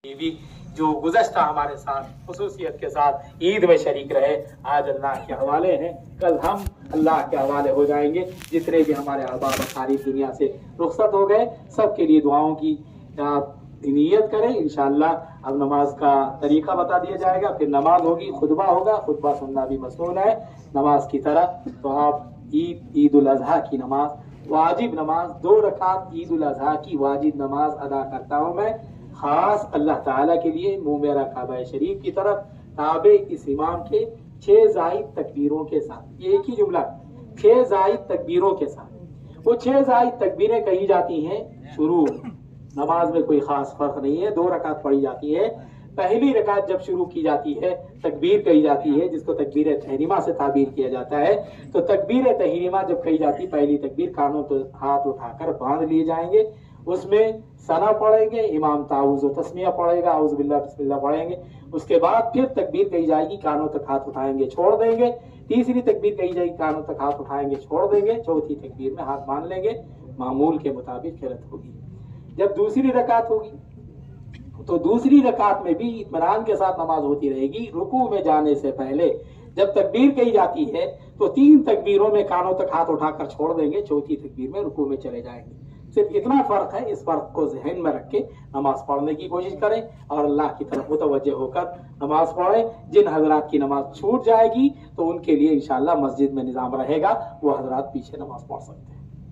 भी जो गुज़श्ता हमारे साथ खुसूसियत के साथ ईद में शरीक रहे, आज अल्लाह के हवाले हैं, कल हम अल्लाह के हवाले हो जाएंगे। जितने भी हमारे अहबाब सारी दुनिया से रुखसत हो गए, सबके लिए दुआओं की नीयत करें। इंशाअल्लाह अब नमाज का तरीका बता दिया जाएगा, फिर नमाज होगी, खुतबा होगा, खुतबा सुनना भी मसनून है नमाज की तरह। तो आप ईद उल अजहा की नमाज, वाजिब नमाज 2 रकात ईद उल अजहा की वाजिब नमाज अदा करता हूँ मैं, खास अल्लाह ताला के लिए, मुँह मेरा काबा शरीफ की तरफ, ताबे इस इमाम के 6 जायद तकबीरों के साथ। ये एक ही जुमला, 6 जायद तकबीरों के साथ। वो 6 जायद तकबीरें कही जाती हैं शुरू, नमाज में कोई खास फर्क नहीं है, 2 रकात पढ़ी जाती है। पहली रकात जब शुरू की जाती है तकबीर कही जाती है, जिसको तकबीर तहरीमा से ताबीर किया जाता है। तो तकबीर तहरीमा जब कही जाती, पहली तकबीर कानों तो हाथ उठाकर बांध लिए जाएंगे, उसमें सना पढ़ेंगे, इमाम ताऊज़ व तस्मिया पढ़ेगा, औज़ु बिल्लाह बिस्मिल्लाह पढ़ेंगे। उसके बाद फिर तकबीर कही जाएगी, कानों तक हाथ उठाएंगे, छोड़ देंगे। तीसरी तकबीर कही जाएगी, कानों तक हाथ उठाएंगे, छोड़ देंगे। चौथी तकबीर में हाथ बांध लेंगे, मामूल के मुताबिक किरात होगी। जब दूसरी रकात होगी तो दूसरी रकात में भी इत्मीनान के साथ नमाज होती रहेगी। रुकू में जाने से पहले जब तकबीर कही जाती है तो 3 तकबीरों में कानों तक हाथ उठाकर छोड़ देंगे, चौथी तकबीर में रुकू में चले जाएंगे। सिर्फ इतना फर्क है, इस फर्क को ज़हन में रख के नमाज पढ़ने की कोशिश करें और अल्लाह की तरफ मुतवज्जे होकर नमाज पढ़ें। जिन हजरात की नमाज छूट जाएगी तो उनके लिए इंशाअल्लाह मस्जिद में निज़ाम रहेगा, वो हजरात पीछे नमाज पढ़ सकते हैं।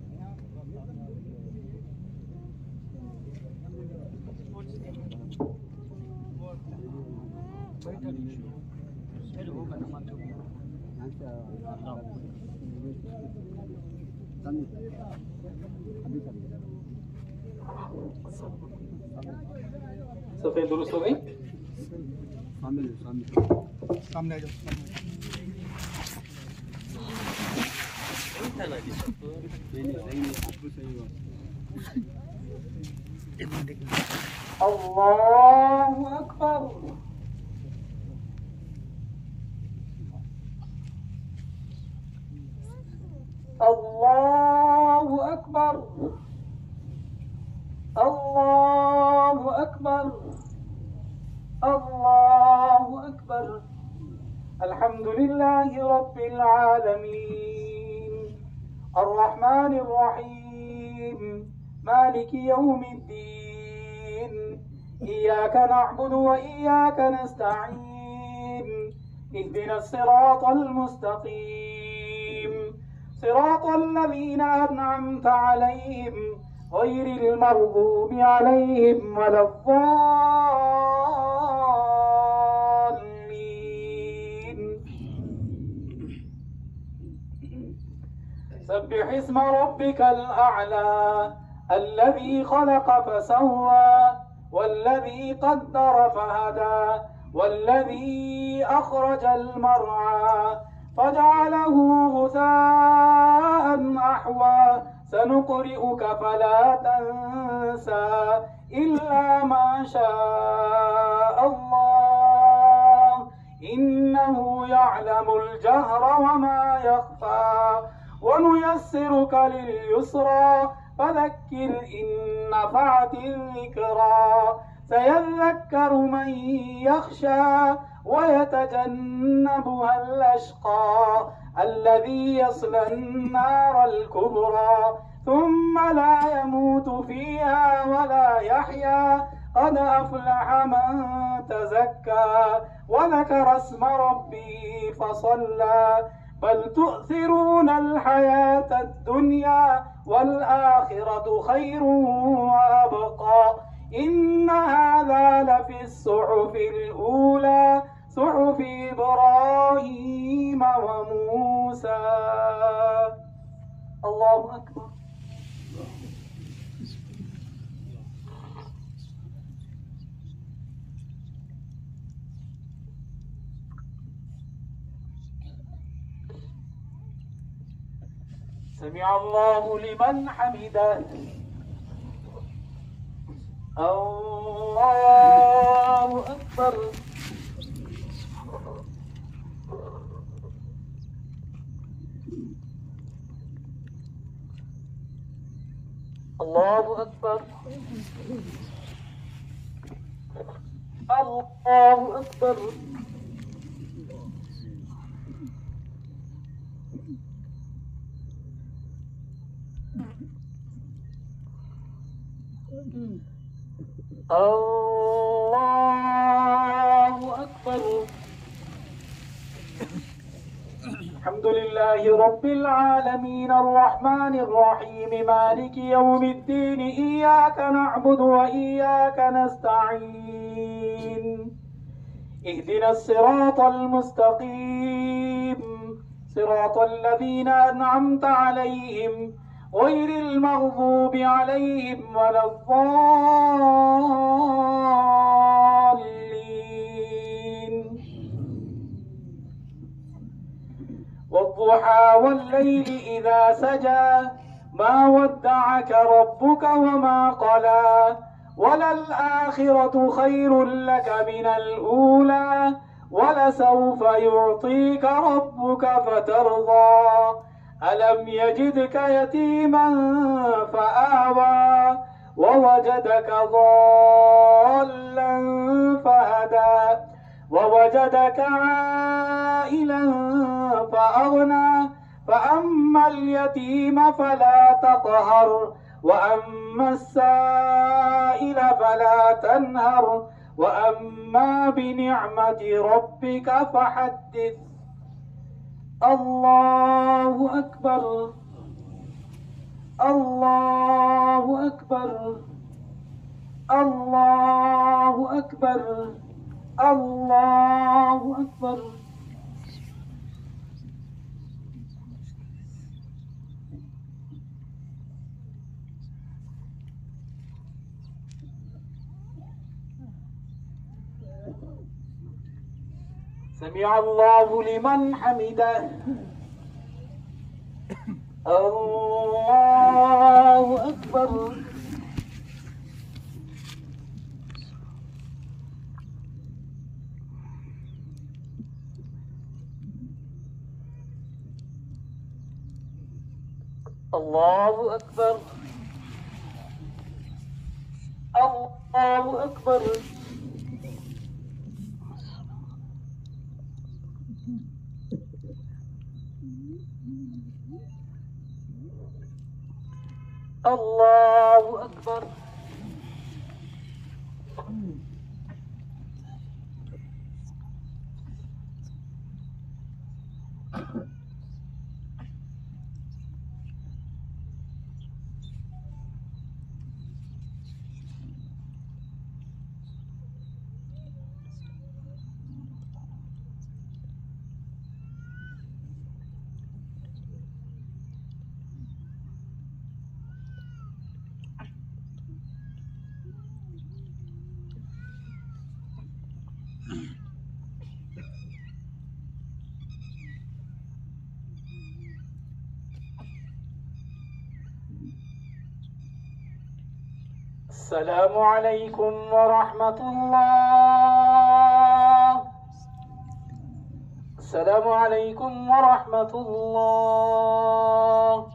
सफेद दुरुस्त हो गई, सामने आ जाओ। अल्लाहु अकबर, अल्लाहु अकबर, अल्लाहु अकबर, अल्लाहु अकबर। अल्हम्दुलिल्लाहि रब्बिल आलमीन, अर्रहमानिर रहीम, मालिकि यौमिद्दीन, इय्याका नअबुदु व इय्याका नस्तईन, इहदिनस सिरातल मुस्तकीम, सिरातल लज़ीना अनअमता अलैहिम गैरिल मग़ज़ूबि अलैहिम वलद्दाल्लीन। सब्बिह इस्म रब्बिकल अअला अल्लज़ी खलक़ फसव्वा वल्लज़ी क़द्दर फहदा वल्लज़ी अख़रजल मरअा फजअलहु गुसाअन अहवा सनुक़रिउक फला तंसा इल्ला मा शाअ अल्लाह इन्नहु यअलमुल जहरा वमा यख़फ़ा वनुयस्सिरुक लिल-युस्रा फذكر إن نفعت الذكرى سيذكر من يخشى ويتجنبها الأشقى الذي يصلى النار الكبرى ثم لا يموت فيها ولا يحيا قد أفلح من تزكى وذكر اسم ربه فصلى بل تؤثرون الحياة الدنيا والآخرة خير وأبقى إن هذا لفي الصحف الأولى صحف إبراهيم وموسى। الله أكبر। سمع الله لمن حمده، الله أكبر، الله أكبر. الله أكبر. الله أكبر. الحمد لله رب العالمين الرحمن الرحيم مالك يوم الدين إياك نعبد وإياك نستعين اهدنا الصراط المستقيم صراط الذين أنعمت عليهم غير المغضوب عليهم ولا الضالين. والضحى والليل إذا سجى ما ودعك ربك وما قلى وللآخرة خير لك من الأولى ولسوف يعطيك ربك فترضى ألم يجدك يتيما فآوى ووجدك ضالا فهدى ووجدك عائلا فأغنى فأما اليتيم فلا تقهر وأما السائل فلا تنهر وأما بنعمة ربك فحدث. الله أكبر. الله أكبر. الله أكبر. الله أكبر. سمع الله لمن حمده. الله أكبر. الله أكبر. الله أكبر. الله أكبر. السلام عليكم ورحمة الله. السلام عليكم ورحمة الله.